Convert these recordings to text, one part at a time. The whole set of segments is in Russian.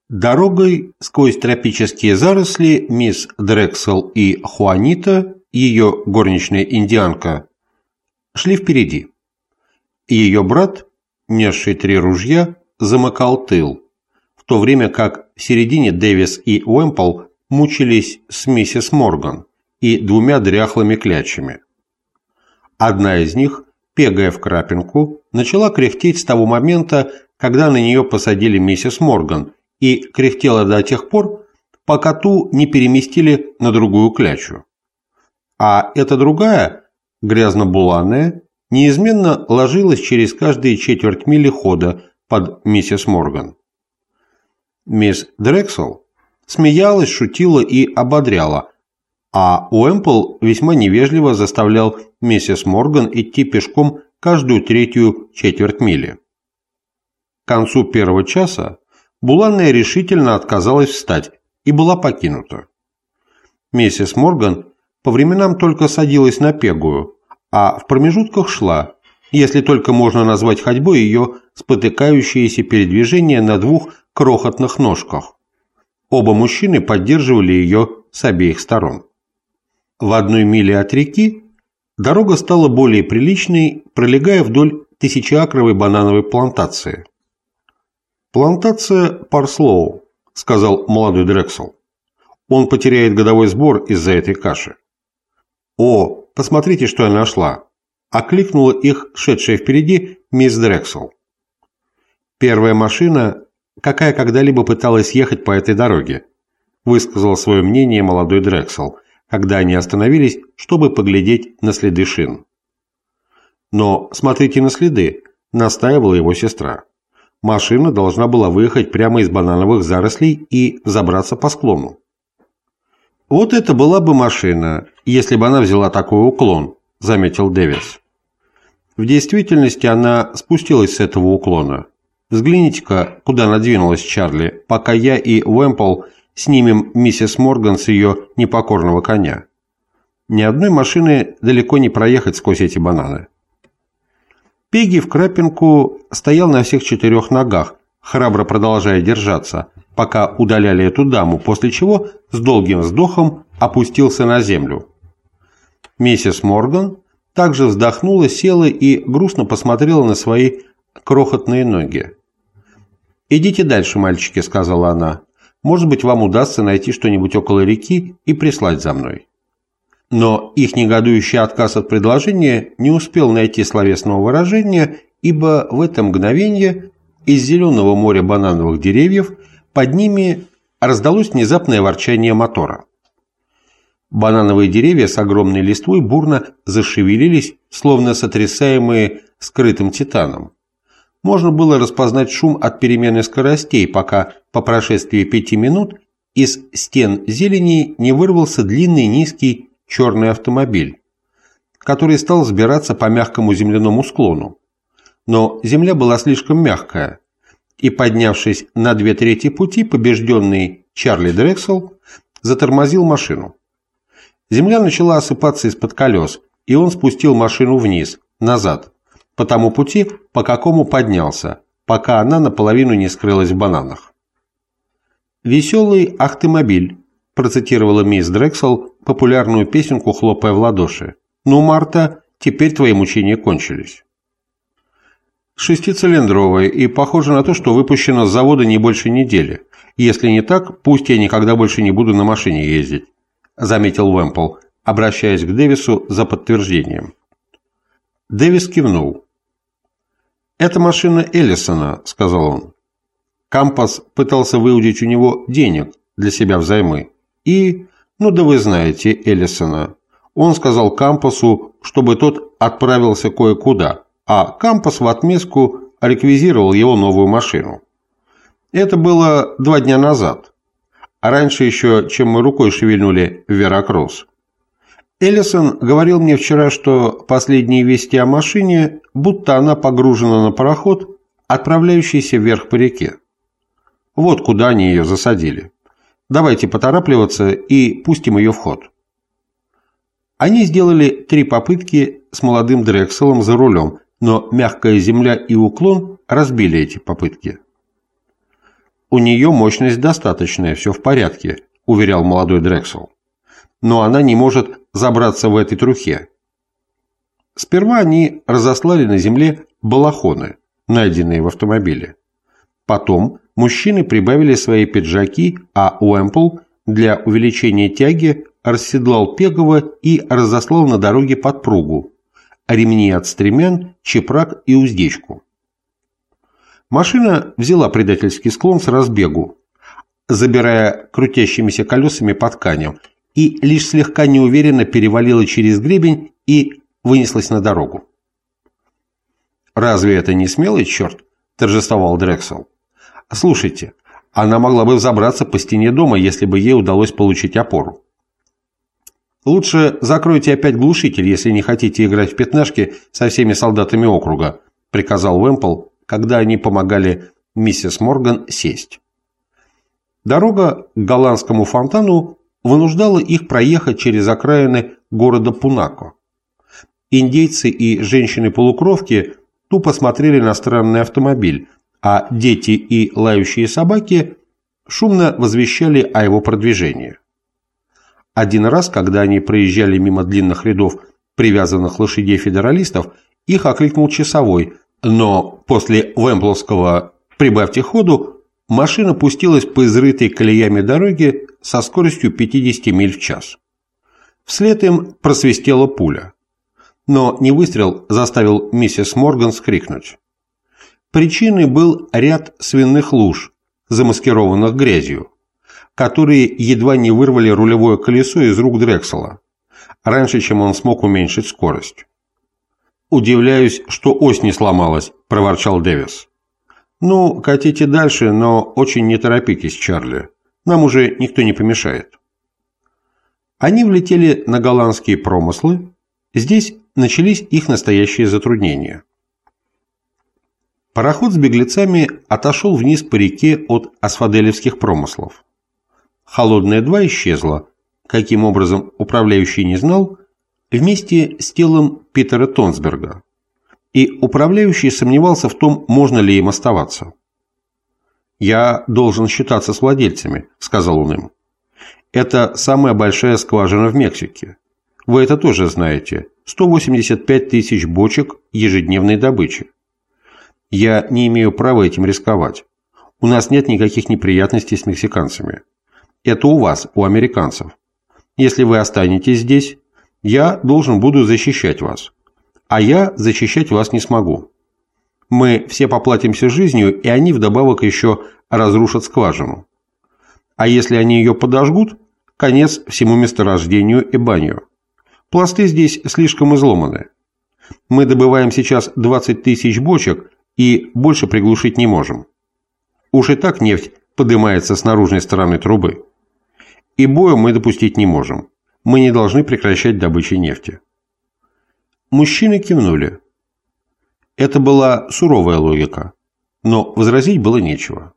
Дорогой сквозь тропические заросли мисс Дрексел и Хуанита, ее горничная индианка, шли впереди. Ее брат, несший 3 ружья, замыкал тыл, в то время как в середине Дэвис и Уэмпл мучились с миссис Морган и 2 дряхлыми клячами. Одна из них, пегая в крапинку, начала кряхтеть с того момента, когда на нее посадили миссис Морган, и кряхтела до тех пор, пока ту не переместили на другую клячу. А эта другая, грязно-буланая, неизменно ложилась через каждые четверть мили хода под миссис Морган. Мисс Дрексел смеялась, шутила и ободряла, а Уэмпл весьма невежливо заставлял миссис Морган идти пешком каждую 3/4 четверть мили. К концу 1-го часа Буланная решительно отказалась встать и была покинута. Миссис Морган по временам только садилась на пегую, а в промежутках шла, если только можно назвать ходьбой ее спотыкающиеся передвижения на 2 крохотных ножках. Оба мужчины поддерживали ее с обеих сторон. В 1 миле от реки дорога стала более приличной, пролегая вдоль тысячеакровой банановой плантации. «Плантация Парслоу», — сказал молодой Дрексел. «Он потеряет годовой сбор из-за этой каши». «О, посмотрите, что я нашла», — окликнула их шедшая впереди мисс Дрексел. «Первая машина, какая когда-либо пыталась ехать по этой дороге», — высказал свое мнение молодой Дрексел, когда они остановились, чтобы поглядеть на следы шин. «Но смотрите на следы», — настаивала его сестра. Машина должна была выехать прямо из банановых зарослей и взобраться по склону. «Вот это была бы машина, если бы она взяла такой уклон», — заметил Дэвис. В действительности она спустилась с этого уклона. Взгляните-ка, куда надвинулась Чарли, пока я и Уэмпл снимем миссис Морган с ее непокорного коня. Ни одной машины далеко не проехать сквозь эти бананы. Пегги в крапинку стоял на всех 4 ногах, храбро продолжая держаться, пока удаляли эту даму, после чего с долгим вздохом опустился на землю. Миссис Морган также вздохнула, села и грустно посмотрела на свои крохотные ноги. «Идите дальше, мальчики», — сказала она. «Может быть, вам удастся найти что-нибудь около реки и прислать за мной». Но их негодующий отказ от предложения не успел найти словесного выражения, ибо в это мгновение из зеленого моря банановых деревьев под ними раздалось внезапное ворчание мотора. Банановые деревья с огромной листвой бурно зашевелились, словно сотрясаемые скрытым титаном. Можно было распознать шум от перемены скоростей, пока по прошествии 5 минут из стен зелени не вырвался длинный низкий черный автомобиль, который стал взбираться по мягкому земляному склону. Но земля была слишком мягкая, и, поднявшись на 2/3 пути, побежденный Чарли Дрексел затормозил машину. Земля начала осыпаться из-под колес, и он спустил машину вниз, назад, по тому пути, по какому поднялся, пока она наполовину не скрылась в бананах. «Веселый автомобиль», процитировала мисс Дрексел популярную песенку, хлопая в ладоши. «Ну, Марта, теперь твои мучения кончились». «6-цилиндровая, и похоже на то, что выпущена с завода не больше недели. Если не так, пусть я никогда больше не буду на машине ездить», заметил Уэмпл, обращаясь к Дэвису за подтверждением. Дэвис кивнул. «Это машина Эллисона», — сказал он. Кампас пытался выудить у него денег для себя взаймы. И, ну да вы знаете Эллисона. Он сказал Кампасу, чтобы тот отправился кое-куда, а Кампас в отместку реквизировал его новую машину. Это было 2 дня назад, а раньше еще, чем мы рукой шевельнули в Веракрус. Эллисон говорил мне вчера, что последние вести о машине, будто она погружена на пароход, отправляющийся вверх по реке. Вот куда они ее засадили. Давайте поторапливаться и пустим ее в ход». Они сделали 3 попытки с молодым Дрекселом за рулем, но мягкая земля и уклон разбили эти попытки. «У нее мощность достаточная, все в порядке», – уверял молодой Дрексел. «Но она не может забраться в этой трухе». Сперва они разослали на земле балахоны, найденные в автомобиле. Потом мужчины прибавили свои пиджаки, а Уэмпл для увеличения тяги расседлал Пегова и разослал на дороге подпругу, ремни от стремян, чепрак и уздечку. Машина взяла предательский склон с разбегу, забирая крутящимися колесами по тканям, и лишь слегка неуверенно перевалила через гребень и вынеслась на дорогу. «Разве это не смелый черт?» – торжествовал Дрексел. «Слушайте, она могла бы взобраться по стене дома, если бы ей удалось получить опору». «Лучше закройте опять глушитель, если не хотите играть в пятнашки со всеми солдатами округа», – приказал Уэмпл, когда они помогали миссис Морган сесть. Дорога к голландскому фонтану вынуждала их проехать через окраины города Пунако. Индейцы и женщины-полукровки тупо смотрели на странный автомобиль, а дети и лающие собаки шумно возвещали о его продвижении. Один раз, когда они проезжали мимо длинных рядов привязанных лошадей-федералистов, их окликнул часовой, но после Уэмпловского «прибавьте ходу» машина пустилась по изрытой колеями дороге со скоростью 50 миль в час. Вслед им просвистела пуля. Но не выстрел заставил миссис Морган вскрикнуть. Причиной был ряд свиных луж, замаскированных грязью, которые едва не вырвали рулевое колесо из рук Дрексела, раньше, чем он смог уменьшить скорость. «Удивляюсь, что ось не сломалась», – проворчал Дэвис. «Ну, катите дальше, но очень не торопитесь, Чарли. Нам уже никто не помешает». Они влетели на голландские промыслы. Здесь начались их настоящие затруднения. Пароход с беглецами отошел вниз по реке от асфаделевских промыслов. Холодная 2 исчезла, каким образом управляющий не знал, вместе с телом Питера Тонсберга, и управляющий сомневался в том, можно ли им оставаться. «Я должен считаться с владельцами», – сказал он им. «Это самая большая скважина в Мексике. Вы это тоже знаете. 185 тысяч бочек ежедневной добычи. Я не имею права этим рисковать. У нас нет никаких неприятностей с мексиканцами. Это у вас, у американцев. Если вы останетесь здесь, я должен буду защищать вас. А я защищать вас не смогу. Мы все поплатимся жизнью, и они вдобавок еще разрушат скважину. А если они ее подожгут, конец всему месторождению и баню. Пласты здесь слишком изломаны. Мы добываем сейчас 20 тысяч бочек и больше приглушить не можем. Уж и так нефть поднимается с наружной стороны трубы. И боя мы допустить не можем. Мы не должны прекращать добычу нефти». Мужчины кивнули. Это была суровая логика, но возразить было нечего.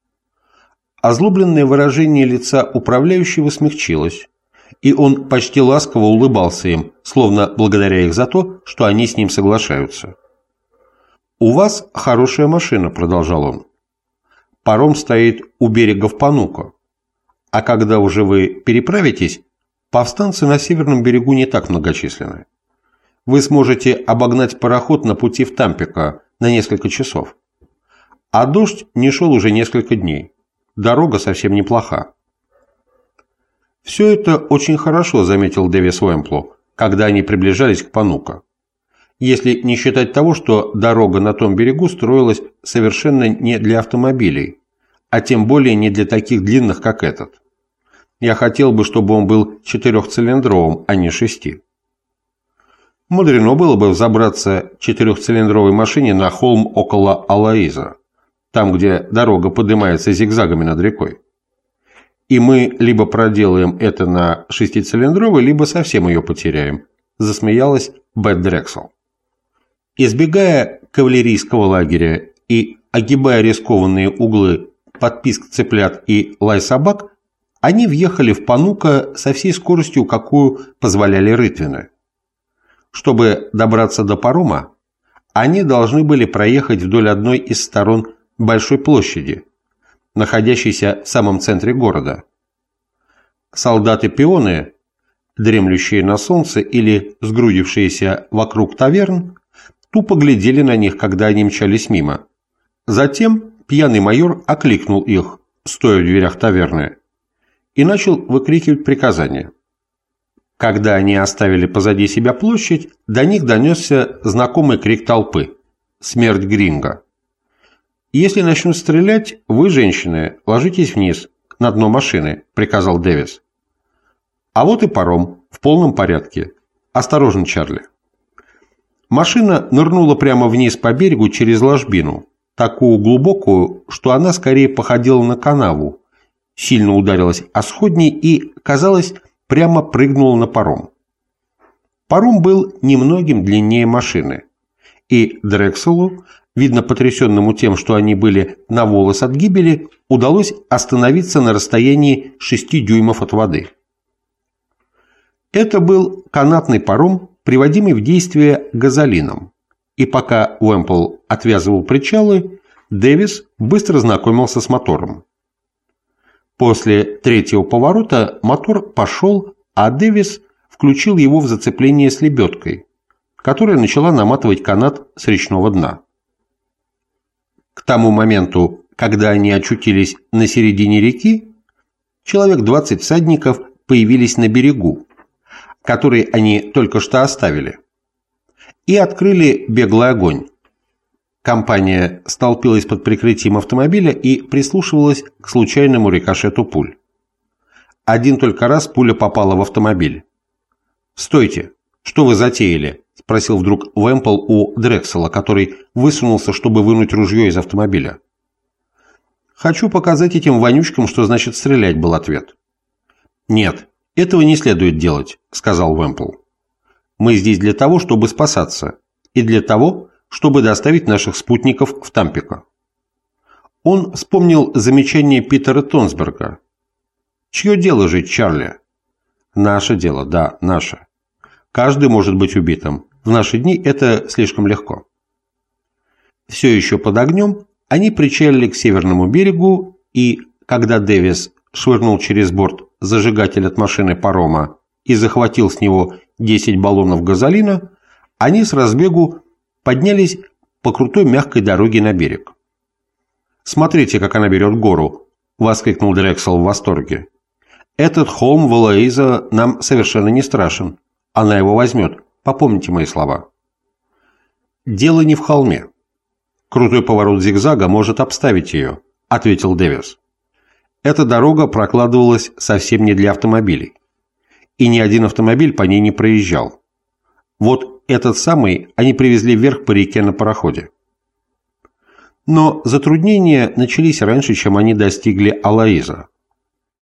Озлобленное выражение лица управляющего смягчилось, и он почти ласково улыбался им, словно благодаря их за то, что они с ним соглашаются. «У вас хорошая машина», – продолжал он. «Паром стоит у берега в Пануко. А когда уже вы переправитесь, повстанцы на северном берегу не так многочисленны. Вы сможете обогнать пароход на пути в Тампико на несколько часов. А дождь не шел уже несколько дней. Дорога совсем неплоха». «Все это очень хорошо», – заметил Дэвис Уэмплу, когда они приближались к Пануко. «Если не считать того, что дорога на том берегу строилась совершенно не для автомобилей, а тем более не для таких длинных, как этот. Я хотел бы, чтобы он был 4-цилиндровым, а не 6. Мудрено было бы взобраться 4-цилиндровой машине на холм около Алаиза, там, где дорога поднимается зигзагами над рекой. И мы либо проделаем это на 6-цилиндровой, либо совсем ее потеряем», – засмеялась Бет Дрексел. Избегая кавалерийского лагеря и огибая рискованные углы под писк цыплят и лай собак, они въехали в Пануко со всей скоростью, какую позволяли рытвины. Чтобы добраться до парома, они должны были проехать вдоль одной из сторон большой площади, находящийся в самом центре города. Солдаты-пионы, дремлющие на солнце или сгрудившиеся вокруг таверн, тупо глядели на них, когда они мчались мимо. Затем пьяный майор окликнул их, стоя в дверях таверны, и начал выкрикивать приказания. Когда они оставили позади себя площадь, до них донесся знакомый крик толпы: «Смерть Гринго!». «Если начнут стрелять, вы, женщины, ложитесь вниз, на дно машины», — приказал Дэвис. «А вот и паром, в полном порядке. Осторожно, Чарли». Машина нырнула прямо вниз по берегу через ложбину, такую глубокую, что она скорее походила на канаву, сильно ударилась о сходни и, казалось, прямо прыгнула на паром. Паром был немногим длиннее машины, и Дрекселу, видно потрясенному тем, что они были на волос от гибели, удалось остановиться на расстоянии 6 дюймов от воды. Это был канатный паром, приводимый в действие газолином, и пока Уэмпл отвязывал причалы, Дэвис быстро знакомился с мотором. После третьего поворота мотор пошел, а Дэвис включил его в зацепление с лебедкой, которая начала наматывать канат с речного дна. К тому моменту, когда они очутились на середине реки, человек 20 всадников появились на берегу, который они только что оставили, и открыли беглый огонь. Компания столпилась под прикрытием автомобиля и прислушивалась к случайному рикошету пуль. Один только раз пуля попала в автомобиль. «Стойте! Что вы затеяли?» – спросил вдруг Уэмпл у Дрексела, который высунулся, чтобы вынуть ружье из автомобиля. «Хочу показать этим вонючкам, что значит стрелять», – был ответ. «Нет, этого не следует делать», – сказал Уэмпл. «Мы здесь для того, чтобы спасаться, и для того, чтобы доставить наших спутников в Тампико». Он вспомнил замечание Питера Тонсберга. «Чье дело жить, Чарли?» «Наше дело, да, наше. Каждый может быть убитым. В наши дни это слишком легко». Все еще под огнем они причалили к северному берегу, и, когда Дэвис швырнул через борт зажигатель от машины парома и захватил с него 10 баллонов газолина, они с разбегу поднялись по крутой мягкой дороге на берег. «Смотрите, как она берет гору!» – воскликнул Дрексел в восторге. «Этот холм Валаиза нам совершенно не страшен. Она его возьмет. Попомните мои слова». «Дело не в холме. Крутой поворот зигзага может обставить ее», – ответил Дэвис. «Эта дорога прокладывалась совсем не для автомобилей. И ни один автомобиль по ней не проезжал. Вот этот самый они привезли вверх по реке на пароходе». Но затруднения начались раньше, чем они достигли Алаиза.